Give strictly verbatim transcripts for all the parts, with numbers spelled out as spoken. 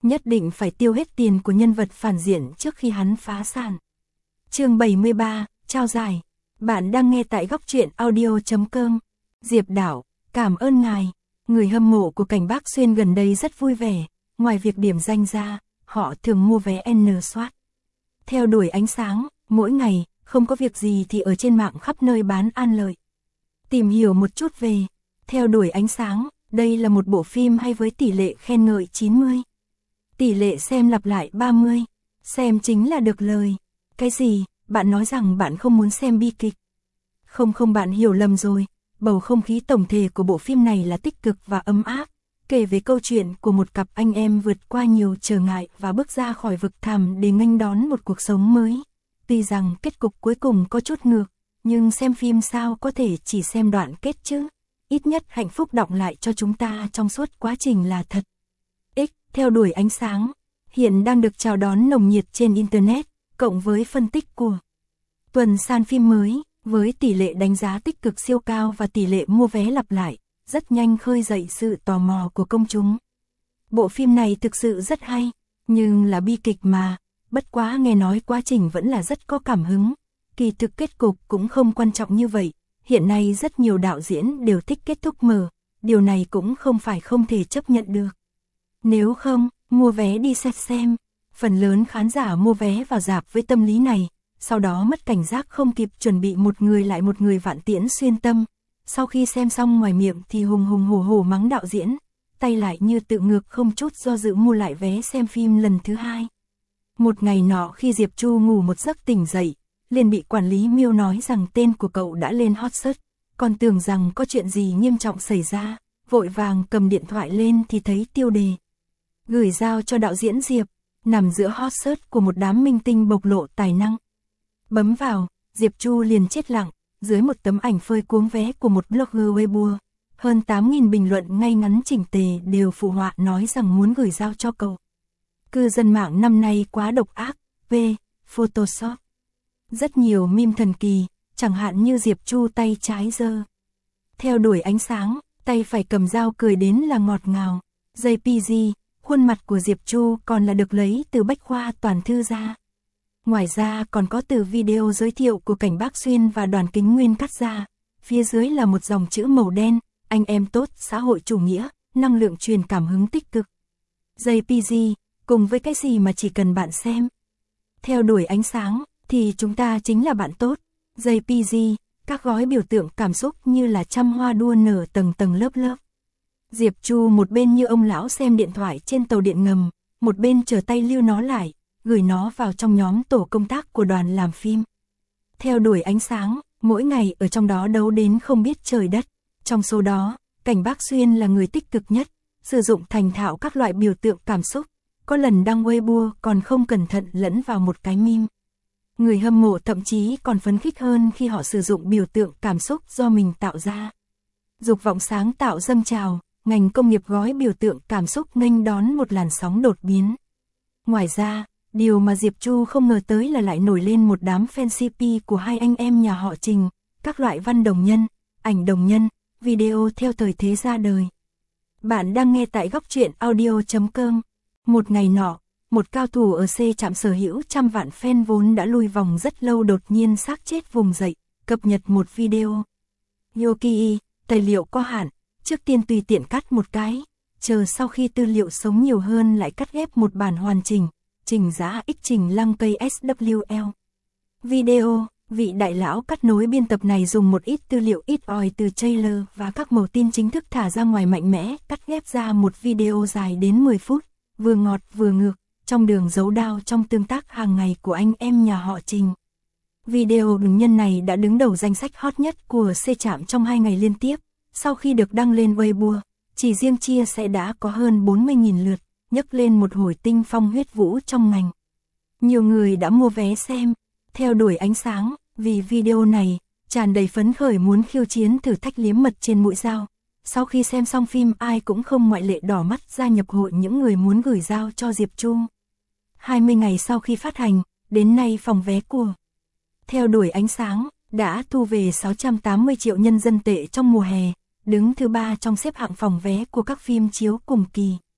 nhất định phải tiêu hết tiền của nhân vật phản diện trước khi hắn phá sản. Chương bảy mươi ba, trao giải. Bạn đang nghe tại góc truyện audio chấm com. Diệp Đảo, cảm ơn ngài. Người hâm mộ của Cảnh Bác Xuyên gần đây rất vui vẻ, ngoài việc điểm danh ra, họ thường mua vé N soát. Theo đuổi ánh sáng, mỗi ngày, không có việc gì thì ở trên mạng khắp nơi bán an lợi. Tìm hiểu một chút về Theo đuổi ánh sáng, đây là một bộ phim hay với tỷ lệ khen ngợi chín mươi. Tỷ lệ xem lặp lại ba mươi. Xem chính là được lời. Cái gì, bạn nói rằng bạn không muốn xem bi kịch? Không không, bạn hiểu lầm rồi. Bầu không khí tổng thể của bộ phim này là tích cực và ấm áp, kể về câu chuyện của một cặp anh em vượt qua nhiều trở ngại và bước ra khỏi vực thẳm để nghênh đón một cuộc sống mới. Tuy rằng kết cục cuối cùng có chút ngược, nhưng xem phim sao có thể chỉ xem đoạn kết chứ? Ít nhất hạnh phúc đọng lại cho chúng ta trong suốt quá trình là thật. X, Theo đuổi ánh sáng, hiện đang được chào đón nồng nhiệt trên Internet, cộng với phân tích của tuần san phim mới, với tỷ lệ đánh giá tích cực siêu cao và tỷ lệ mua vé lặp lại, rất nhanh khơi dậy sự tò mò của công chúng. Bộ phim này thực sự rất hay, nhưng là bi kịch mà, bất quá nghe nói quá trình vẫn là rất có cảm hứng. Kỳ thực kết cục cũng không quan trọng như vậy, hiện nay rất nhiều đạo diễn đều thích kết thúc mở, điều này cũng không phải không thể chấp nhận được. Nếu không, mua vé đi xét xem. Phần lớn khán giả mua vé vào rạp với tâm lý này, sau đó mất cảnh giác không kịp chuẩn bị, một người lại một người vạn tiễn xuyên tâm. Sau khi xem xong ngoài miệng thì hùng hùng hổ hổ mắng đạo diễn, tay lại như tự ngược không chút do dự mua lại vé xem phim lần thứ hai. Một ngày nọ khi Diệp Chu ngủ một giấc tỉnh dậy, liền bị quản lý Miêu nói rằng tên của cậu đã lên hot search, còn tưởng rằng có chuyện gì nghiêm trọng xảy ra, vội vàng cầm điện thoại lên thì thấy tiêu đề gửi giao cho đạo diễn Diệp, nằm giữa hot search của một đám minh tinh bộc lộ tài năng. Bấm vào, Diệp Chu liền chết lặng, dưới một tấm ảnh phơi cuống vé của một blogger Weibo, hơn tám nghìn bình luận ngay ngắn chỉnh tề đều phụ họa nói rằng muốn gửi giao cho cậu. Cư dân mạng năm nay quá độc ác, v. Photoshop. Rất nhiều meme thần kỳ, chẳng hạn như Diệp Chu tay trái giơ theo đuổi ánh sáng, tay phải cầm dao cười đến là ngọt ngào. gi pê giê, khuôn mặt của Diệp Chu còn là được lấy từ bách khoa toàn thư ra. Ngoài ra còn có từ video giới thiệu của Cảnh Bác Xuyên và Đoàn Kính Nguyên cắt ra. Phía dưới là một dòng chữ màu đen, anh em tốt, xã hội chủ nghĩa, năng lượng truyền cảm hứng tích cực. gi pê giê, cùng với cái gì mà chỉ cần bạn xem theo đuổi ánh sáng, thì chúng ta chính là bạn tốt. gi pê giê, các gói biểu tượng cảm xúc như là trăm hoa đua nở tầng tầng lớp lớp. Diệp Chu một bên như ông lão xem điện thoại trên tàu điện ngầm, một bên chờ tay lưu nó lại, gửi nó vào trong nhóm tổ công tác của đoàn làm phim. Theo đuổi ánh sáng, mỗi ngày ở trong đó đấu đến không biết trời đất. Trong số đó, Cảnh Bác Xuyên là người tích cực nhất, sử dụng thành thạo các loại biểu tượng cảm xúc, có lần đăng Weibo còn không cẩn thận lẫn vào một cái meme. Người hâm mộ thậm chí còn phấn khích hơn khi họ sử dụng biểu tượng cảm xúc do mình tạo ra. Dục vọng sáng tạo dâng trào, ngành công nghiệp gói biểu tượng cảm xúc nghênh đón một làn sóng đột biến. Ngoài ra, điều mà Diệp Chu không ngờ tới là lại nổi lên một đám fan xê pê của hai anh em nhà họ Trình, các loại văn đồng nhân, ảnh đồng nhân, video theo thời thế ra đời. Bạn đang nghe tại góc truyện audio chấm com. Một ngày nọ, một cao thủ ở C trạm sở hữu trăm vạn fan vốn đã lui vòng rất lâu đột nhiên xác chết vùng dậy, cập nhật một video. Yoki, tài liệu có hạn, trước tiên tùy tiện cắt một cái, chờ sau khi tư liệu sống nhiều hơn lại cắt ghép một bản hoàn chỉnh, trình giá X trình lăng cây ét vê lờ. Video, vị đại lão cắt nối biên tập này dùng một ít tư liệu ít ỏi từ trailer và các mẩu tin chính thức thả ra ngoài mạnh mẽ, cắt ghép ra một video dài đến mười phút, vừa ngọt vừa ngược, trong đường giấu đao trong tương tác hàng ngày của anh em nhà họ Trình. Video đường nhân này đã đứng đầu danh sách hot nhất của C trạm trong hai ngày liên tiếp, sau khi được đăng lên Weibo, chỉ riêng chia sẻ đã có hơn bốn mươi nghìn lượt, nhấc lên một hồi tinh phong huyết vũ trong ngành. Nhiều người đã mua vé xem theo đuổi ánh sáng, vì video này, tràn đầy phấn khởi muốn khiêu chiến thử thách liếm mật trên mũi dao. Sau khi xem xong phim ai cũng không ngoại lệ đỏ mắt gia nhập hội những người muốn gửi dao cho Diệp Chu. hai mươi ngày sau khi phát hành, đến nay phòng vé của Theo đuổi ánh sáng đã thu về sáu trăm tám mươi triệu nhân dân tệ trong mùa hè, đứng thứ ba trong xếp hạng phòng vé của các phim chiếu cùng kỳ.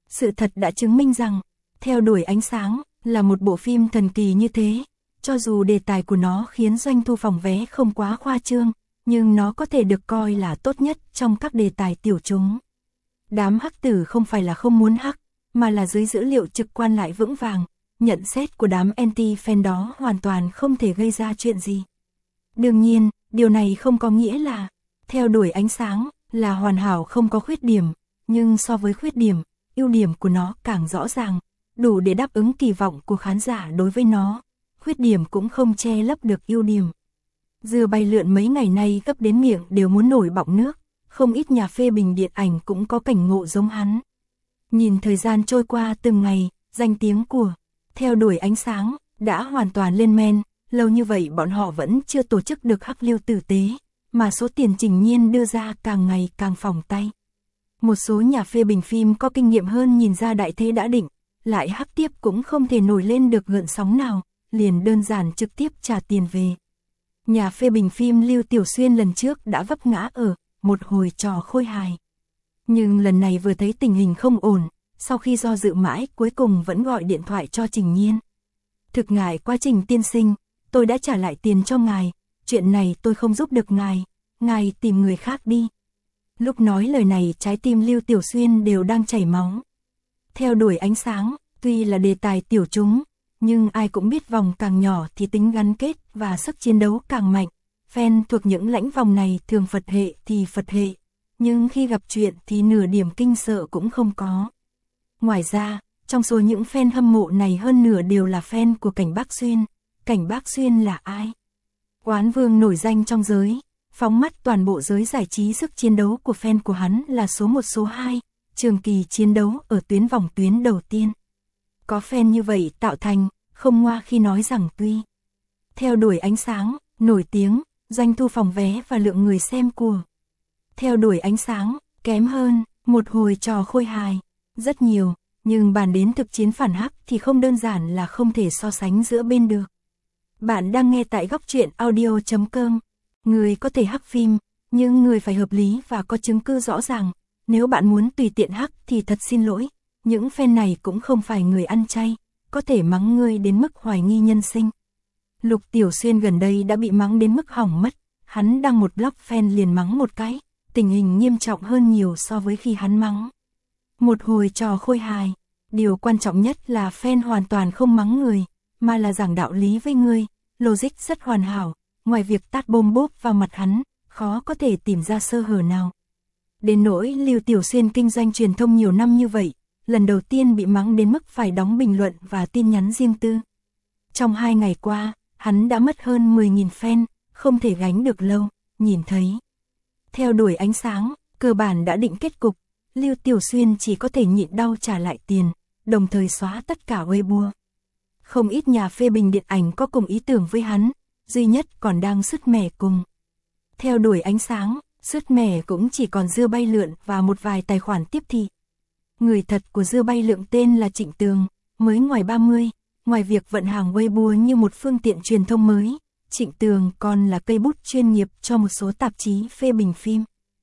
Sự thật đã chứng minh rằng, Theo đuổi ánh sáng là một bộ phim thần kỳ như thế. Cho dù đề tài của nó khiến doanh thu phòng vé không quá khoa trương, nhưng nó có thể được coi là tốt nhất trong các đề tài tiểu chúng. Đám hắc tử không phải là không muốn hắc, mà là dưới dữ liệu trực quan lại vững vàng. Nhận xét của đám anti-fan đó hoàn toàn không thể gây ra chuyện gì. Đương nhiên, điều này không có nghĩa là Theo đuổi ánh sáng là hoàn hảo không có khuyết điểm, nhưng so với khuyết điểm, ưu điểm của nó càng rõ ràng, đủ để đáp ứng kỳ vọng của khán giả đối với nó. Khuyết điểm cũng không che lấp được ưu điểm. Dưa bay lượn mấy ngày nay gấp đến miệng đều muốn nổi bọng nước, không ít nhà phê bình điện ảnh cũng có cảnh ngộ giống hắn. Nhìn thời gian trôi qua từng ngày, danh tiếng của Theo đuổi ánh sáng đã hoàn toàn lên men, lâu như vậy bọn họ vẫn chưa tổ chức được hắc liêu tử tế, mà số tiền Trình Nhiên đưa ra càng ngày càng phỏng tay. Một số nhà phê bình phim có kinh nghiệm hơn nhìn ra đại thế đã định, lại hắc tiếp cũng không thể nổi lên được gợn sóng nào, liền đơn giản trực tiếp trả tiền về. Nhà phê bình phim Lưu Tiểu Xuyên lần trước đã vấp ngã ở một hồi trò khôi hài. Nhưng lần này vừa thấy tình hình không ổn, sau khi do dự mãi cuối cùng vẫn gọi điện thoại cho Trình Nhiên. Thực ngại quá Trình tiên sinh, tôi đã trả lại tiền cho ngài, chuyện này tôi không giúp được ngài, ngài tìm người khác đi. Lúc nói lời này trái tim Lưu Tiểu Xuyên đều đang chảy máu. Theo đuổi ánh sáng, tuy là đề tài tiểu chúng, nhưng ai cũng biết vòng càng nhỏ thì tính gắn kết và sức chiến đấu càng mạnh. Fan thuộc những lãnh vòng này thường Phật hệ thì Phật hệ, nhưng khi gặp chuyện thì nửa điểm kinh sợ cũng không có. Ngoài ra, trong số những fan hâm mộ này hơn nửa đều là fan của Cảnh Bác Xuyên. Cảnh Bác Xuyên là ai? Oán vương nổi danh trong giới, phóng mắt toàn bộ giới giải trí, sức chiến đấu của fan của hắn là số một số hai, trường kỳ chiến đấu ở tuyến vòng tuyến đầu tiên. Có fan như vậy tạo thành, không ngoa khi nói rằng tuy Theo đuổi ánh sáng, nổi tiếng, doanh thu phòng vé và lượng người xem của Theo đuổi ánh sáng, kém hơn, một hồi trò khôi hài, rất nhiều, nhưng bàn đến thực chiến phản hắc thì không đơn giản là không thể so sánh giữa bên được. Bạn đang nghe tại góc truyện audio chấm com. Người có thể hắc phim, nhưng người phải hợp lý và có chứng cứ rõ ràng. Nếu bạn muốn tùy tiện hắc thì thật xin lỗi, những fan này cũng không phải người ăn chay, có thể mắng ngươi đến mức hoài nghi nhân sinh. Lục Tiểu Xuyên gần đây đã bị mắng đến mức hỏng mất, hắn đăng một blog fan liền mắng một cái, tình hình nghiêm trọng hơn nhiều so với khi hắn mắng. Một hồi trò khôi hài, điều quan trọng nhất là fan hoàn toàn không mắng người, mà là giảng đạo lý với ngươi, logic rất hoàn hảo, ngoài việc tát bôm bốp vào mặt hắn, khó có thể tìm ra sơ hở nào. Đến nỗi Lưu Tiểu Xuyên kinh doanh truyền thông nhiều năm như vậy, lần đầu tiên bị mắng đến mức phải đóng bình luận và tin nhắn riêng tư. Trong hai ngày qua, hắn đã mất hơn mười nghìn fan, không thể gánh được lâu, nhìn thấy Theo đuổi ánh sáng, cơ bản đã định kết cục, Lưu Tiểu Xuyên chỉ có thể nhịn đau trả lại tiền, đồng thời xóa tất cả Weibo. Không ít nhà phê bình điện ảnh có cùng ý tưởng với hắn, duy nhất còn đang sứt mẻ cùng Theo đuổi ánh sáng, sứt mẻ cũng chỉ còn Dưa Bay Lượn và một vài tài khoản tiếp thị. Người thật của Dưa Bay Lượn tên là Trịnh Tường, mới ngoài ba mươi, ngoài việc vận hàng Weibo như một phương tiện truyền thông mới, Trịnh Tường còn là cây bút chuyên nghiệp cho một số tạp chí phê bình phim.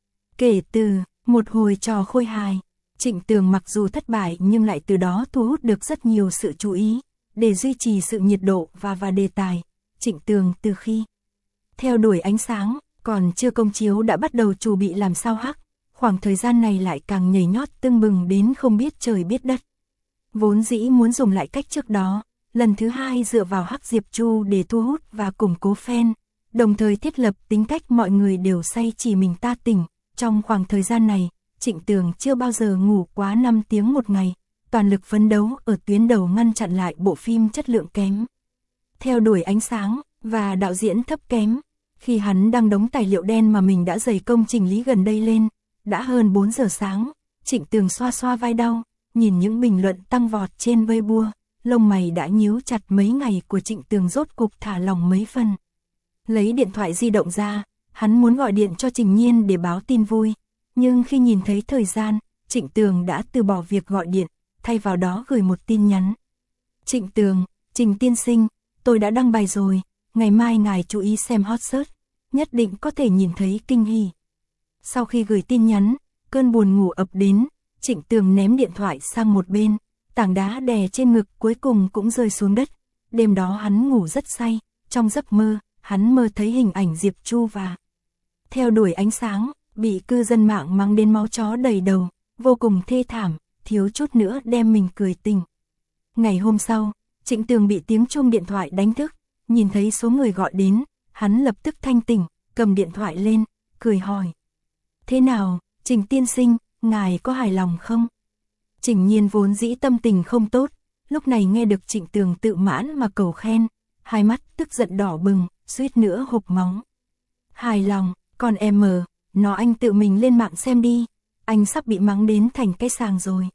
Kể từ một hồi trò khôi hài, Trịnh Tường mặc dù thất bại nhưng lại từ đó thu hút được rất nhiều sự chú ý. Để duy trì sự nhiệt độ và và đề tài, Trịnh Tường từ khi Theo đuổi ánh sáng còn chưa công chiếu đã bắt đầu chuẩn bị làm sao hắc, khoảng thời gian này lại càng nhảy nhót tưng bừng đến không biết trời biết đất. Vốn dĩ muốn dùng lại cách trước đó, lần thứ hai dựa vào hắc Diệp Chu để thu hút và củng cố fan, đồng thời thiết lập tính cách mọi người đều say chỉ mình ta tỉnh. Trong khoảng thời gian này, Trịnh Tường chưa bao giờ ngủ quá năm tiếng một ngày, toàn lực phấn đấu ở tuyến đầu ngăn chặn lại bộ phim chất lượng kém, Theo đuổi ánh sáng, và đạo diễn thấp kém. Khi hắn đang đóng tài liệu đen mà mình đã dày công chỉnh lý gần đây lên, đã hơn bốn giờ sáng, Trịnh Tường xoa xoa vai đau, nhìn những bình luận tăng vọt trên Weibo, lông mày đã nhíu chặt. Mấy ngày của Trịnh Tường rốt cục thả lòng mấy phần. Lấy điện thoại di động ra, hắn muốn gọi điện cho Trình Nhiên để báo tin vui, nhưng khi nhìn thấy thời gian, Trịnh Tường đã từ bỏ việc gọi điện, thay vào đó gửi một tin nhắn. Trịnh Tường, Trình tiên sinh, tôi đã đăng bài rồi, ngày mai ngài chú ý xem hot search, nhất định có thể nhìn thấy kinh hỉ. Sau khi gửi tin nhắn, cơn buồn ngủ ập đến, Trịnh Tường ném điện thoại sang một bên, tảng đá đè trên ngực cuối cùng cũng rơi xuống đất. Đêm đó hắn ngủ rất say, trong giấc mơ, hắn mơ thấy hình ảnh Diệp Chu và theo đuổi ánh sáng, bị cư dân mạng mắng đến máu chó đầy đầu, vô cùng thê thảm, thiếu chút nữa đem mình cười tỉnh. Ngày hôm sau, Trịnh Tường bị tiếng chuông điện thoại đánh thức, nhìn thấy số người gọi đến, hắn lập tức thanh tỉnh, cầm điện thoại lên, cười hỏi. Thế nào, Trình tiên sinh, ngài có hài lòng không? Trình Nhiên vốn dĩ tâm tình không tốt, lúc này nghe được Trịnh Tường tự mãn mà cầu khen, hai mắt tức giận đỏ bừng, suýt nữa hộc máu. Hài lòng, còn em mờ, nó anh tự mình lên mạng xem đi, anh sắp bị mắng đến thành cái sàng rồi.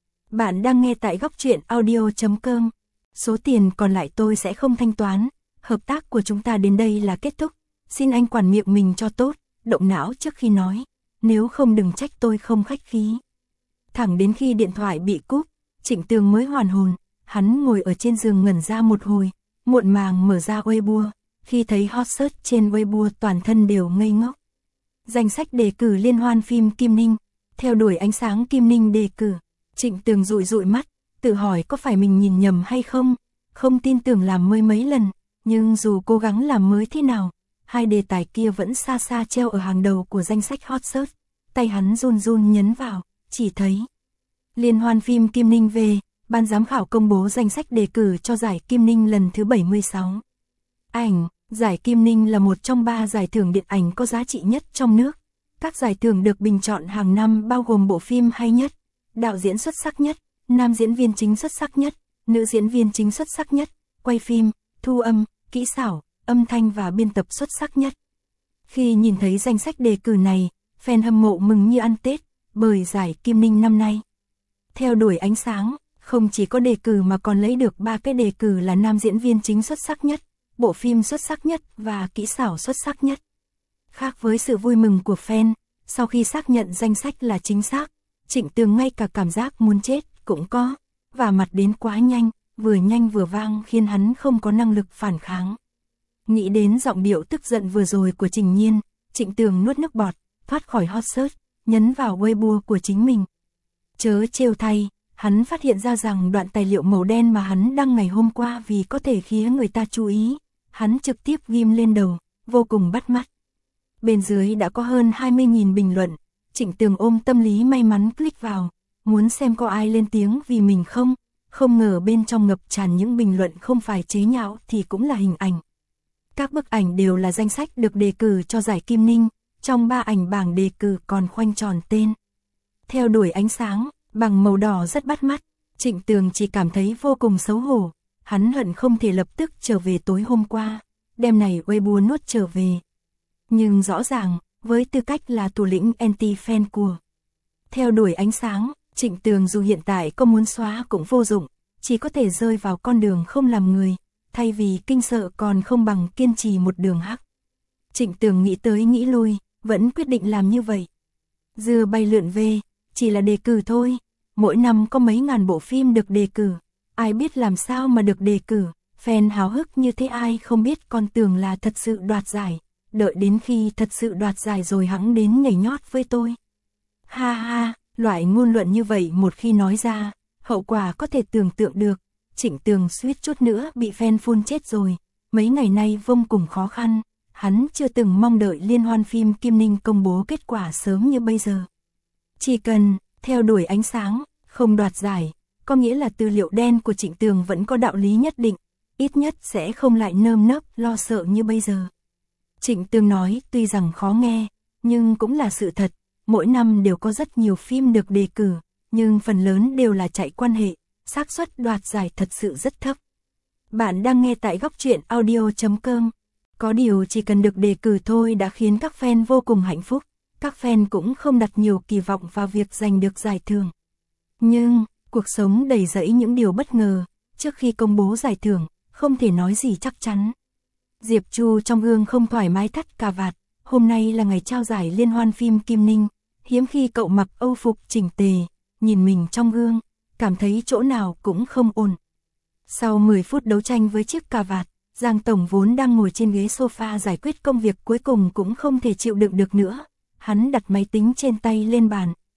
Bạn đang nghe tại góc truyện audio chấm com, số tiền còn lại tôi sẽ không thanh toán, hợp tác của chúng ta đến đây là kết thúc, xin anh quản miệng mình cho tốt, động não trước khi nói, nếu không đừng trách tôi không khách khí. Thẳng đến khi điện thoại bị cúp, Trịnh Tường mới hoàn hồn, hắn ngồi ở trên giường ngẩn ra một hồi, muộn màng mở ra Weibo, khi thấy hot search trên Weibo toàn thân đều ngây ngốc. Danh sách đề cử liên hoan phim Kim Ninh, theo đuổi ánh sáng Kim Ninh đề cử, Trịnh Tường dụi dụi mắt, tự hỏi có phải mình nhìn nhầm hay không, không tin tưởng làm mới mấy lần, nhưng dù cố gắng làm mới thế nào, hai đề tài kia vẫn xa xa treo ở hàng đầu của danh sách hot search, tay hắn run run nhấn vào, chỉ thấy liên hoan phim Kim Ninh về, ban giám khảo công bố danh sách đề cử cho giải Kim Ninh lần thứ bảy mươi sáu. Ảnh, giải Kim Ninh là một trong ba giải thưởng điện ảnh có giá trị nhất trong nước. Các giải thưởng được bình chọn hàng năm bao gồm bộ phim hay nhất, đạo diễn xuất sắc nhất, nam diễn viên chính xuất sắc nhất, nữ diễn viên chính xuất sắc nhất, quay phim, thu âm, kỹ xảo, âm thanh và biên tập xuất sắc nhất. Khi nhìn thấy danh sách đề cử này, fan hâm mộ mừng như ăn Tết, bởi giải Kim Ninh năm nay theo đuổi ánh sáng, không chỉ có đề cử mà còn lấy được ba cái đề cử là nam diễn viên chính xuất sắc nhất, bộ phim xuất sắc nhất và kỹ xảo xuất sắc nhất. Khác với sự vui mừng của fan, sau khi xác nhận danh sách là chính xác, Trịnh Tường ngay cả cảm giác muốn chết cũng có, và mặt đến quá nhanh, vừa nhanh vừa vang khiến hắn không có năng lực phản kháng. Nghĩ đến giọng điệu tức giận vừa rồi của Trình Nhiên, Trịnh Tường nuốt nước bọt, thoát khỏi hot search, nhấn vào Weibo của chính mình. Chớ trêu thay, hắn phát hiện ra rằng đoạn tài liệu màu đen mà hắn đăng ngày hôm qua vì có thể khiến người ta chú ý, hắn trực tiếp ghim lên đầu, vô cùng bắt mắt. Bên dưới đã có hơn hai mươi nghìn bình luận, Trịnh Tường ôm tâm lý may mắn click vào, muốn xem có ai lên tiếng vì mình không, không ngờ bên trong ngập tràn những bình luận không phải chế nhạo thì cũng là hình ảnh. Các bức ảnh đều là danh sách được đề cử cho giải Kim Ninh, trong ba ảnh bảng đề cử còn khoanh tròn tên. Theo đuổi ánh sáng, bằng màu đỏ rất bắt mắt, Trịnh Tường chỉ cảm thấy vô cùng xấu hổ, hắn hận không thể lập tức trở về tối hôm qua, đêm này Weibo nuốt trở về. Nhưng rõ ràng, với tư cách là thủ lĩnh anti-fan của theo đuổi ánh sáng, Trịnh Tường dù hiện tại có muốn xóa cũng vô dụng, chỉ có thể rơi vào con đường không làm người, thay vì kinh sợ còn không bằng kiên trì một đường hắc. Trịnh Tường nghĩ tới nghĩ lui, vẫn quyết định làm như vậy. Dưa bay lượn về, chỉ là đề cử thôi, mỗi năm có mấy ngàn bộ phim được đề cử, ai biết làm sao mà được đề cử, fan háo hức như thế ai không biết con tưởng là thật sự đoạt giải, đợi đến khi thật sự đoạt giải rồi hắn đến nhảy nhót với tôi. Ha ha, loại ngôn luận như vậy một khi nói ra, hậu quả có thể tưởng tượng được, Trịnh Tường suýt chút nữa bị fan phun chết rồi, mấy ngày nay vô cùng khó khăn, hắn chưa từng mong đợi liên hoan phim Kim Ninh công bố kết quả sớm như bây giờ. Chỉ cần theo đuổi ánh sáng, không đoạt giải, có nghĩa là tư liệu đen của Trịnh Tường vẫn có đạo lý nhất định, ít nhất sẽ không lại nơm nớp lo sợ như bây giờ. Trịnh Tường nói tuy rằng khó nghe, nhưng cũng là sự thật, mỗi năm đều có rất nhiều phim được đề cử, nhưng phần lớn đều là chạy quan hệ, xác suất đoạt giải thật sự rất thấp. Bạn đang nghe tại góc truyện audio chấm com, có điều chỉ cần được đề cử thôi đã khiến các fan vô cùng hạnh phúc, các fan cũng không đặt nhiều kỳ vọng vào việc giành được giải thưởng. Nhưng, cuộc sống đầy rẫy những điều bất ngờ, trước khi công bố giải thưởng, không thể nói gì chắc chắn. Diệp Chu trong gương không thoải mái thắt cà vạt, hôm nay là ngày trao giải liên hoan phim Kim Ninh, hiếm khi cậu mặc âu phục chỉnh tề, nhìn mình trong gương, cảm thấy chỗ nào cũng không ổn. Sau mười phút đấu tranh với chiếc cà vạt, Giang Tổng vốn đang ngồi trên ghế sofa giải quyết công việc cuối cùng cũng không thể chịu đựng được nữa. Hắn đặt máy tính trên tay lên bàn,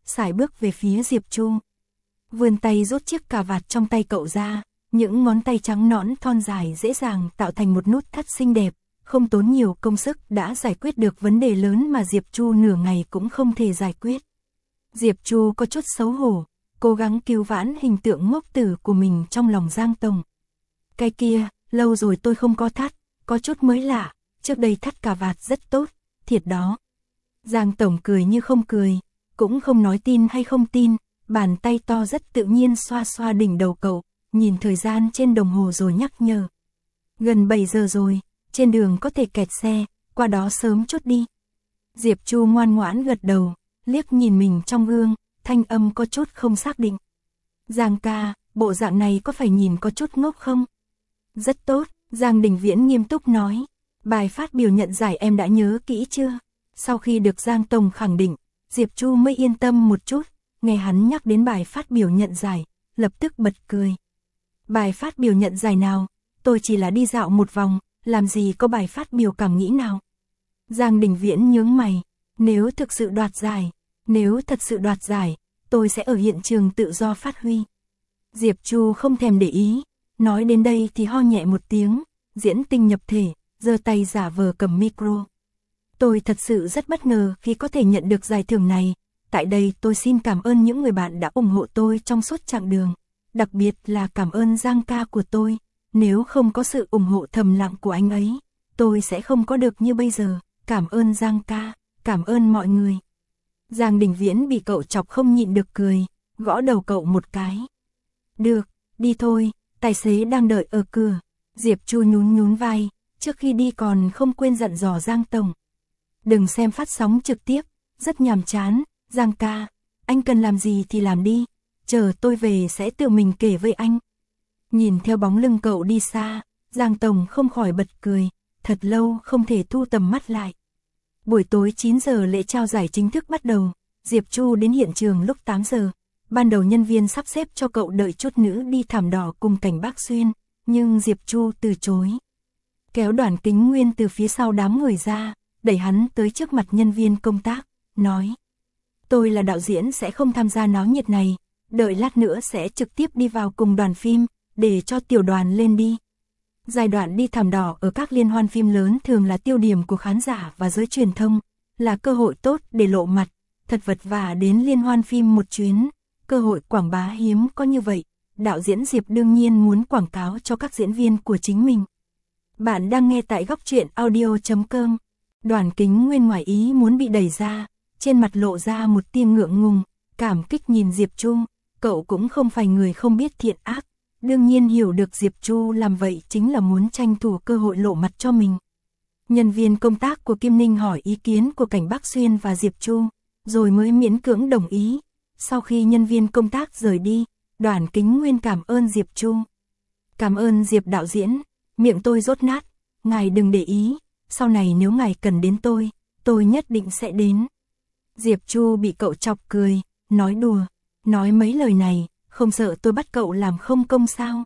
sải bước về phía Diệp Chu. Vươn tay rút chiếc cà vạt trong tay cậu ra, những ngón tay trắng nõn thon dài dễ dàng tạo thành một nút thắt xinh đẹp, không tốn nhiều công sức đã giải quyết được vấn đề lớn mà Diệp Chu nửa ngày cũng không thể giải quyết. Diệp Chu có chút xấu hổ, cố gắng cứu vãn hình tượng ngốc tử của mình trong lòng Giang Tổng. Cái kia, lâu rồi tôi không có thắt, có chút mới lạ, trước đây thắt cà vạt rất tốt, thiệt đó. Giang Tổng cười như không cười, cũng không nói tin hay không tin, bàn tay to rất tự nhiên xoa xoa đỉnh đầu cậu, nhìn thời gian trên đồng hồ rồi nhắc nhở. Gần bảy giờ rồi, trên đường có thể kẹt xe, qua đó sớm chút đi. Diệp Chu ngoan ngoãn gật đầu, liếc nhìn mình trong gương, thanh âm có chút không xác định. Giang ca, bộ dạng này có phải nhìn có chút ngốc không? Rất tốt, Giang Đình Viễn nghiêm túc nói. Bài phát biểu nhận giải em đã nhớ kỹ chưa? Sau khi được Giang Tổng khẳng định, Diệp Chu mới yên tâm một chút, nghe hắn nhắc đến bài phát biểu nhận giải, lập tức bật cười. Bài phát biểu nhận giải nào? Tôi chỉ là đi dạo một vòng, làm gì có bài phát biểu cảm nghĩ nào? Giang Đình Viễn nhướng mày, nếu thực sự đoạt giải, nếu thật sự đoạt giải, tôi sẽ ở hiện trường tự do phát huy. Diệp Chu không thèm để ý, nói đến đây thì ho nhẹ một tiếng, diễn tinh nhập thể, giơ tay giả vờ cầm micro. Tôi thật sự rất bất ngờ khi có thể nhận được giải thưởng này, tại đây tôi xin cảm ơn những người bạn đã ủng hộ tôi trong suốt chặng đường, đặc biệt là cảm ơn Giang ca của tôi, nếu không có sự ủng hộ thầm lặng của anh ấy, tôi sẽ không có được như bây giờ, cảm ơn Giang ca, cảm ơn mọi người. Giang Đình Viễn bị cậu chọc không nhịn được cười, gõ đầu cậu một cái. Được, đi thôi, tài xế đang đợi ở cửa. Diệp Chu nhún nhún vai, trước khi đi còn không quên dặn dò Giang Tổng. Đừng xem phát sóng trực tiếp, rất nhàm chán, Giang ca, anh cần làm gì thì làm đi, chờ tôi về sẽ tự mình kể với anh. Nhìn theo bóng lưng cậu đi xa, Giang Tổng không khỏi bật cười, thật lâu không thể thu tầm mắt lại. Buổi tối chín giờ lễ trao giải chính thức bắt đầu, Diệp Chu đến hiện trường lúc tám giờ. Ban đầu nhân viên sắp xếp cho cậu đợi chút nữa đi thảm đỏ cùng Cảnh Bác Xuyên, nhưng Diệp Chu từ chối. Kéo Đoàn Kính Nguyên từ phía sau đám người ra, đẩy hắn tới trước mặt nhân viên công tác, nói. Tôi là đạo diễn sẽ không tham gia náo nhiệt này, đợi lát nữa sẽ trực tiếp đi vào cùng đoàn phim, để cho tiểu đoàn lên đi. Giai đoạn đi thảm đỏ ở các liên hoan phim lớn thường là tiêu điểm của khán giả và giới truyền thông, là cơ hội tốt để lộ mặt, thật vật vả đến liên hoan phim một chuyến, cơ hội quảng bá hiếm có như vậy, đạo diễn Diệp đương nhiên muốn quảng cáo cho các diễn viên của chính mình. Bạn đang nghe tại góc truyện audio chấm com. Đoàn Kính Nguyên ngoài ý muốn bị đẩy ra, trên mặt lộ ra một tia ngượng ngùng, cảm kích nhìn Diệp Chu, cậu cũng không phải người không biết thiện ác, đương nhiên hiểu được Diệp Chu làm vậy chính là muốn tranh thủ cơ hội lộ mặt cho mình. Nhân viên công tác của Kim Ninh hỏi ý kiến của Cảnh Bác Xuyên và Diệp Chu, rồi mới miễn cưỡng đồng ý. Sau khi nhân viên công tác rời đi, Đoàn Kính Nguyên cảm ơn Diệp Chu. Cảm ơn Diệp đạo diễn, miệng tôi rốt nát, ngài đừng để ý, sau này nếu ngài cần đến tôi, tôi nhất định sẽ đến. Diệp Chu bị cậu chọc cười, nói đùa, nói mấy lời này, không sợ tôi bắt cậu làm không công sao?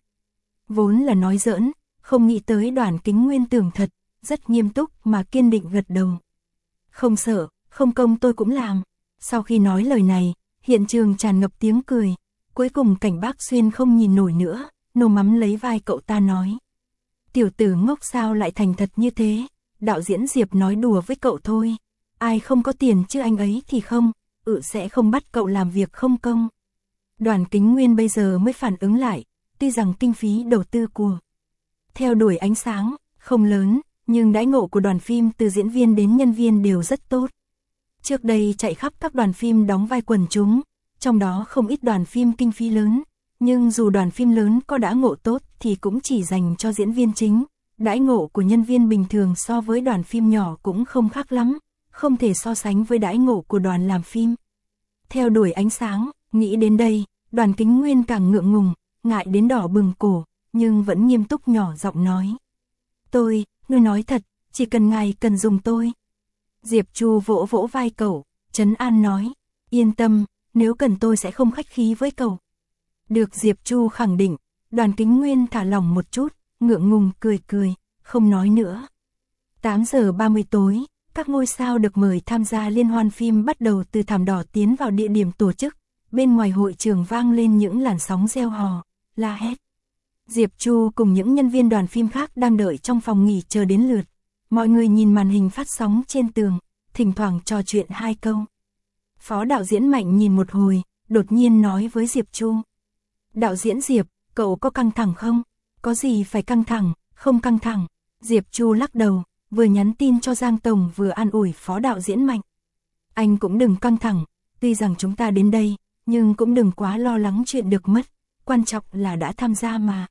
Vốn là nói giỡn, không nghĩ tới Đoàn Kính Nguyên tưởng thật, rất nghiêm túc mà kiên định gật đầu. Không sợ, không công tôi cũng làm. Sau khi nói lời này, hiện trường tràn ngập tiếng cười, cuối cùng Cảnh Bác Xuyên không nhìn nổi nữa, nô mắm lấy vai cậu ta nói. Tiểu tử ngốc sao lại thành thật như thế, đạo diễn Diệp nói đùa với cậu thôi, ai không có tiền chứ anh ấy thì không, ừ sẽ không bắt cậu làm việc không công. Đoàn Kính Nguyên bây giờ mới phản ứng lại, tuy rằng kinh phí đầu tư của Theo Đuổi Ánh Sáng không lớn, nhưng đãi ngộ của đoàn phim từ diễn viên đến nhân viên đều rất tốt. Trước đây chạy khắp các đoàn phim đóng vai quần chúng, trong đó không ít đoàn phim kinh phí lớn, nhưng dù đoàn phim lớn có đãi ngộ tốt thì cũng chỉ dành cho diễn viên chính, đãi ngộ của nhân viên bình thường so với đoàn phim nhỏ cũng không khác lắm, không thể so sánh với đãi ngộ của đoàn làm phim. Theo Đuổi Ánh Sáng, nghĩ đến đây, Đoàn Kính Nguyên càng ngượng ngùng, ngại đến đỏ bừng cổ, nhưng vẫn nghiêm túc nhỏ giọng nói. Tôi, tôi nói thật, chỉ cần ngài cần dùng tôi. Diệp Chu vỗ vỗ vai cậu, trấn an nói, yên tâm, nếu cần tôi sẽ không khách khí với cậu. Được Diệp Chu khẳng định, Đoàn Kính Nguyên thả lỏng một chút, ngượng ngùng cười cười, không nói nữa. tám giờ ba mươi tối, các ngôi sao được mời tham gia liên hoan phim bắt đầu từ thảm đỏ tiến vào địa điểm tổ chức, bên ngoài hội trường vang lên những làn sóng reo hò, la hét. Diệp Chu cùng những nhân viên đoàn phim khác đang đợi trong phòng nghỉ chờ đến lượt, mọi người nhìn màn hình phát sóng trên tường, thỉnh thoảng trò chuyện hai câu. Phó đạo diễn Mạnh nhìn một hồi, đột nhiên nói với Diệp Chu. Đạo diễn Diệp, cậu có căng thẳng không? Có gì phải căng thẳng, không căng thẳng. Diệp Chu lắc đầu, vừa nhắn tin cho Giang Tổng vừa an ủi phó đạo diễn Mạnh. Anh cũng đừng căng thẳng, tuy rằng chúng ta đến đây, nhưng cũng đừng quá lo lắng chuyện được mất, quan trọng là đã tham gia mà.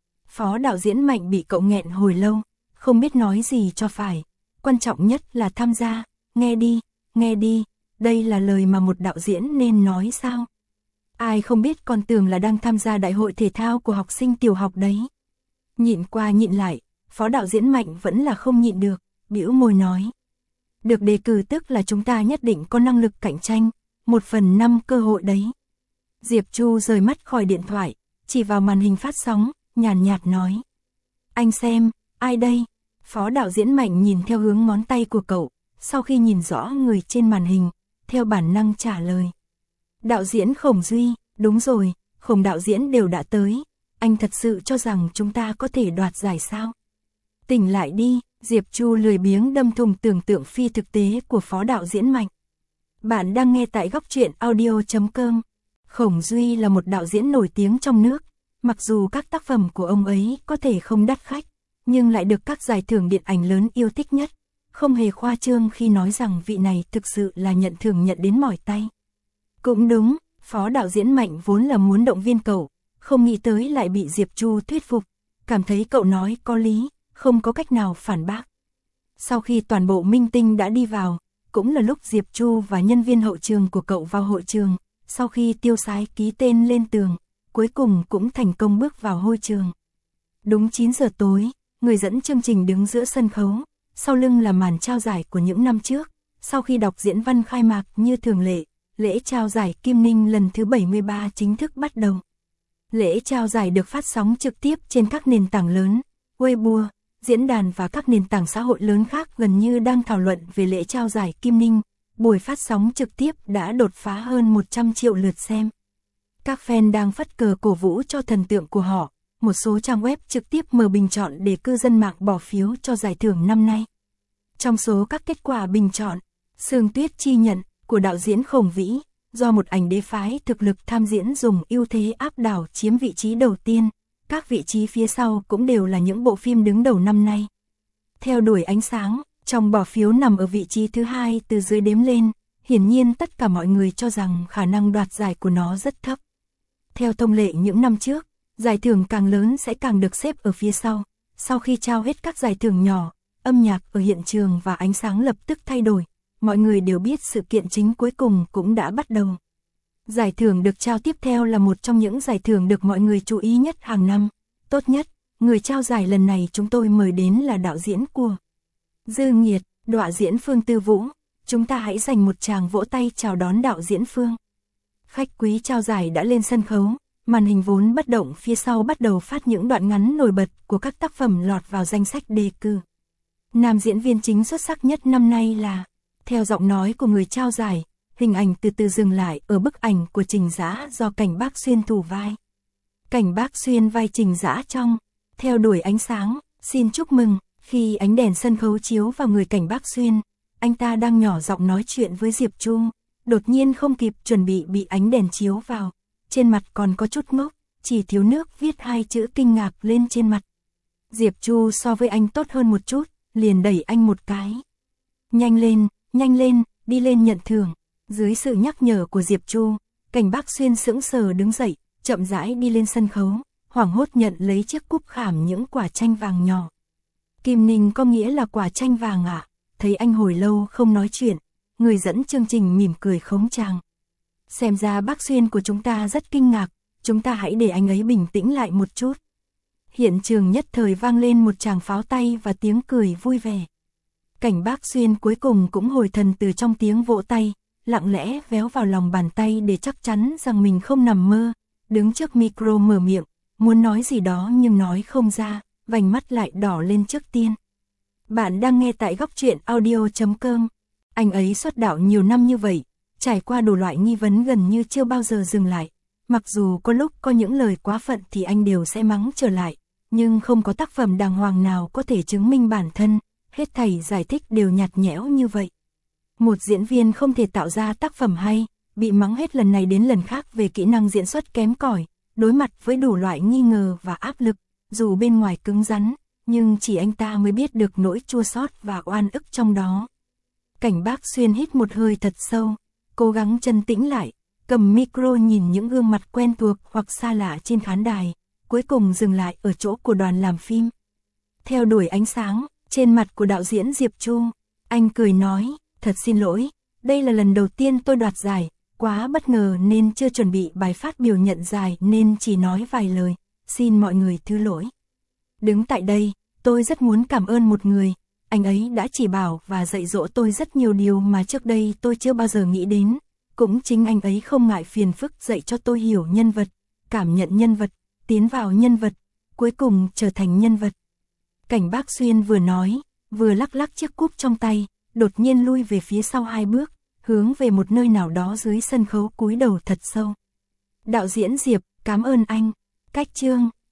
Phó đạo diễn Mạnh bị cậu nghẹn hồi lâu, không biết nói gì cho phải. Quan trọng nhất là tham gia, nghe đi, nghe đi, đây là lời mà một đạo diễn nên nói sao? Ai không biết còn tưởng là đang tham gia đại hội thể thao của học sinh tiểu học đấy. Nhịn qua nhịn lại, phó đạo diễn Mạnh vẫn là không nhịn được, bĩu môi nói. Được đề cử tức là chúng ta nhất định có năng lực cạnh tranh, một phần năm cơ hội đấy. Diệp Chu rời mắt khỏi điện thoại, chỉ vào màn hình phát sóng, nhàn nhạt nói. Anh xem, ai đây? Phó đạo diễn Mạnh nhìn theo hướng ngón tay của cậu, sau khi nhìn rõ người trên màn hình, theo bản năng trả lời. Đạo diễn Khổng Duy, đúng rồi, Khổng đạo diễn đều đã tới, anh thật sự cho rằng chúng ta có thể đoạt giải sao? Tỉnh lại đi, Diệp Chu lười biếng đâm thùng tưởng tượng phi thực tế của phó đạo diễn Mạnh. Bạn đang nghe tại góc truyện audio chấm com. Khổng Duy là một đạo diễn nổi tiếng trong nước, mặc dù các tác phẩm của ông ấy có thể không đắt khách, nhưng lại được các giải thưởng điện ảnh lớn yêu thích nhất, không hề khoa trương khi nói rằng vị này thực sự là nhận thưởng nhận đến mỏi tay. Cũng đúng, phó đạo diễn Mạnh vốn là muốn động viên cậu, không nghĩ tới lại bị Diệp Chu thuyết phục, cảm thấy cậu nói có lý, không có cách nào phản bác. Sau khi toàn bộ minh tinh đã đi vào, cũng là lúc Diệp Chu và nhân viên hậu trường của cậu vào hội trường, sau khi tiêu sái ký tên lên tường, cuối cùng cũng thành công bước vào hội trường. Đúng chín giờ tối, người dẫn chương trình đứng giữa sân khấu, sau lưng là màn trao giải của những năm trước, sau khi đọc diễn văn khai mạc như thường lệ, lễ trao giải Kim Ninh lần thứ bảy mươi ba chính thức bắt đầu. Lễ trao giải được phát sóng trực tiếp trên các nền tảng lớn, Weibo, diễn đàn và các nền tảng xã hội lớn khác gần như đang thảo luận về lễ trao giải Kim Ninh. Buổi phát sóng trực tiếp đã đột phá hơn một trăm triệu lượt xem. Các fan đang phất cờ cổ vũ cho thần tượng của họ, một số trang web trực tiếp mở bình chọn để cư dân mạng bỏ phiếu cho giải thưởng năm nay. Trong số các kết quả bình chọn, Sương Tuyết Chi nhận của đạo diễn Khổng Vĩ, do một ảnh đế phái thực lực tham diễn dùng ưu thế áp đảo chiếm vị trí đầu tiên, các vị trí phía sau cũng đều là những bộ phim đứng đầu năm nay. Theo đuổi ánh sáng, trong bỏ phiếu nằm ở vị trí thứ hai từ dưới đếm lên, hiển nhiên tất cả mọi người cho rằng khả năng đoạt giải của nó rất thấp. Theo thông lệ những năm trước, giải thưởng càng lớn sẽ càng được xếp ở phía sau. Sau khi trao hết các giải thưởng nhỏ, âm nhạc ở hiện trường và ánh sáng lập tức thay đổi. Mọi người đều biết sự kiện chính cuối cùng cũng đã bắt đầu. Giải thưởng được trao tiếp theo là một trong những giải thưởng được mọi người chú ý nhất hàng năm. Tốt nhất, người trao giải lần này chúng tôi mời đến là đạo diễn của Dư Nghiệt, đọa diễn Phương Tư Vũ. Chúng ta hãy dành một tràng vỗ tay chào đón đạo diễn Phương. Khách quý trao giải đã lên sân khấu, màn hình vốn bất động phía sau bắt đầu phát những đoạn ngắn nổi bật của các tác phẩm lọt vào danh sách đề cử. Nam diễn viên chính xuất sắc nhất năm nay là, theo giọng nói của người trao giải, hình ảnh từ từ dừng lại ở bức ảnh của Trình Dã do Cảnh Bác Xuyên thủ vai. Cảnh Bác Xuyên vai Trình Dã trong Theo đuổi ánh sáng, xin chúc mừng. Khi ánh đèn sân khấu chiếu vào người Cảnh Bác Xuyên, anh ta đang nhỏ giọng nói chuyện với Diệp Chu, đột nhiên không kịp chuẩn bị bị ánh đèn chiếu vào, trên mặt còn có chút ngốc, chỉ thiếu nước viết hai chữ kinh ngạc lên trên mặt. Diệp Chu so với anh tốt hơn một chút, liền đẩy anh một cái. Nhanh lên, nhanh lên, đi lên nhận thưởng. Dưới sự nhắc nhở của Diệp Chu, Cảnh Bác Xuyên sững sờ đứng dậy, chậm rãi đi lên sân khấu, hoảng hốt nhận lấy chiếc cúp khảm những quả chanh vàng nhỏ. Kim Ninh có nghĩa là quả chanh vàng ạ? À? Thấy anh hồi lâu không nói chuyện, người dẫn chương trình mỉm cười khống chàng. Xem ra bác Xuyên của chúng ta rất kinh ngạc, chúng ta hãy để anh ấy bình tĩnh lại một chút. Hiện trường nhất thời vang lên một tràng pháo tay và tiếng cười vui vẻ. Cảnh Bác Xuyên cuối cùng cũng hồi thần từ trong tiếng vỗ tay, lặng lẽ véo vào lòng bàn tay để chắc chắn rằng mình không nằm mơ, đứng trước micro mở miệng, muốn nói gì đó nhưng nói không ra, vành mắt lại đỏ lên trước tiên. Bạn đang nghe tại góc truyện audio chấm com. Anh ấy xuất đạo nhiều năm như vậy, trải qua đủ loại nghi vấn gần như chưa bao giờ dừng lại. Mặc dù có lúc có những lời quá phận thì anh đều sẽ mắng trở lại, nhưng không có tác phẩm đàng hoàng nào có thể chứng minh bản thân, hết thảy giải thích đều nhạt nhẽo như vậy. Một diễn viên không thể tạo ra tác phẩm hay, bị mắng hết lần này đến lần khác về kỹ năng diễn xuất kém cỏi, đối mặt với đủ loại nghi ngờ và áp lực, dù bên ngoài cứng rắn, nhưng chỉ anh ta mới biết được nỗi chua xót và oan ức trong đó. Cảnh Bác Xuyên hít một hơi thật sâu, cố gắng trấn tĩnh lại, cầm micro nhìn những gương mặt quen thuộc hoặc xa lạ trên khán đài, cuối cùng dừng lại ở chỗ của đoàn làm phim. Theo đuổi ánh sáng, trên mặt của đạo diễn Diệp Chu, anh cười nói, thật xin lỗi, đây là lần đầu tiên tôi đoạt giải, quá bất ngờ nên chưa chuẩn bị bài phát biểu nhận giải nên chỉ nói vài lời, xin mọi người thứ lỗi. Đứng tại đây, tôi rất muốn cảm ơn một người, anh ấy đã chỉ bảo và dạy dỗ tôi rất nhiều điều mà trước đây tôi chưa bao giờ nghĩ đến, cũng chính anh ấy không ngại phiền phức dạy cho tôi hiểu nhân vật, cảm nhận nhân vật, tiến vào nhân vật, cuối cùng trở thành nhân vật. Cảnh Bác Xuyên vừa nói, vừa lắc lắc chiếc cúp trong tay, đột nhiên lui về phía sau hai bước, hướng về một nơi nào đó dưới sân khấu cúi đầu thật sâu. Đạo diễn Diệp, cảm ơn anh. Cách chương